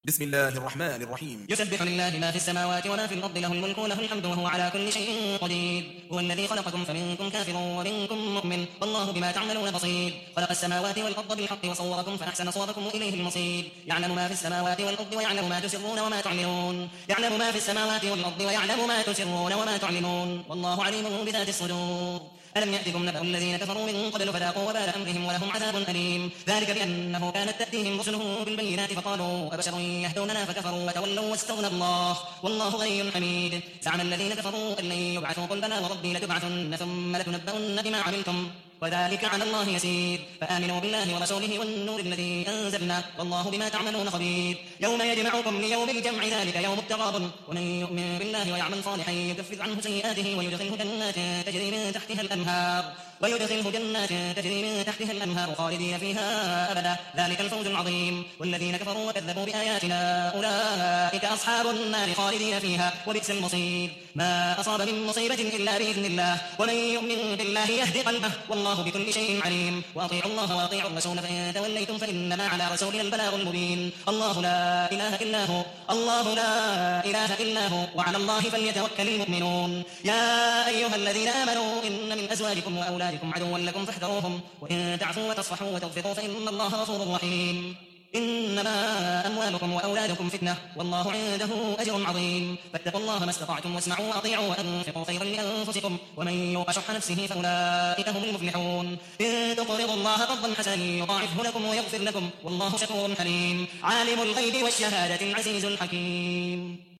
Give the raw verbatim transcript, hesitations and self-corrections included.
بسم الله الرحمن الرحيم. يسبح لله ما في السماوات وما في الأرض، له الملك وله الحمد وهو على كل شيء قدير. هو الذي خلقكم فمنكم كافر ومنكم مؤمن، والله بما تعملون بصير. خلق السماوات والأرض بالحق وصوركم فأحسن صوركم وإليه المصير. يعلم ما في السماوات والأرض ويعلم ما تسرون وما تعلنون. يعلم ما في السماوات والأرض ويعلم ما تسرون وما تعلنون، والله عليم بذات الصدور. ألم يأتكم نبأ الذين كفروا من قبل فذاقوا وبال أمرهم ولهم عذاب أليم. ذلك بأنه كانت تأتيهم رسلهم بالبينات فقالوا أبشر يهدوننا فكفروا وتولوا واستغنى الله والله غني حميد. زعم الذين كفروا أن لن يبعثوا، قل بلى وربي لتبعثن ثم لتنبؤن بما عملتم وذلك على الله يسير. فآمنوا بالله ورسوله والنور الذي أنزلنا والله بما تعملون خبير. يوم يجمعكم ليوم الجمع ذلك يوم التغابن، ومن يؤمن بالله ويعمل صالحا يكفر عنه سيئاته ويدخله جنات تجري من تحتها الأنهار ويدخله جنات تجري من تحتها الأنهار خالدين فيها أبدا، ذلك الفوز العظيم. والذين كفروا وكذبوا بآياتنا أولئك أصحاب النار خالدين فيها وبئس المصير. ما أصاب من مصيبة إلا بإذن الله، ومن يؤمن بالله يهد قلبه والله بكل شيء عليم. وأطيعوا الله وأطيعوا الرسول فإن توليتم فإنما على رسولنا البلاغ المبين. الله لا إله إلا هو الله لا إله إلا هو وعلى الله فليتوكل المؤمنون. يا أيها الذين آمنوا إن من أزواجكم وأولادكم عدوا لكم فاحذروهم، وإن تعفوا وتصفحوا وتغفروا فإن الله غفور رحيم. إنما أموالكم وأولادكم فتنة والله عنده أجر عظيم. فاتقوا الله ما استطعتم واسمعوا وأطيعوا وأنفقوا خيرا لأنفسكم، ومن يوق شح نفسه فأولئك هم المفلحون. إن تقرضوا الله قرضا حسنا يضاعفه لكم ويغفر لكم والله شكور حليم. عالم الغيب والشهادة العزيز الحكيم.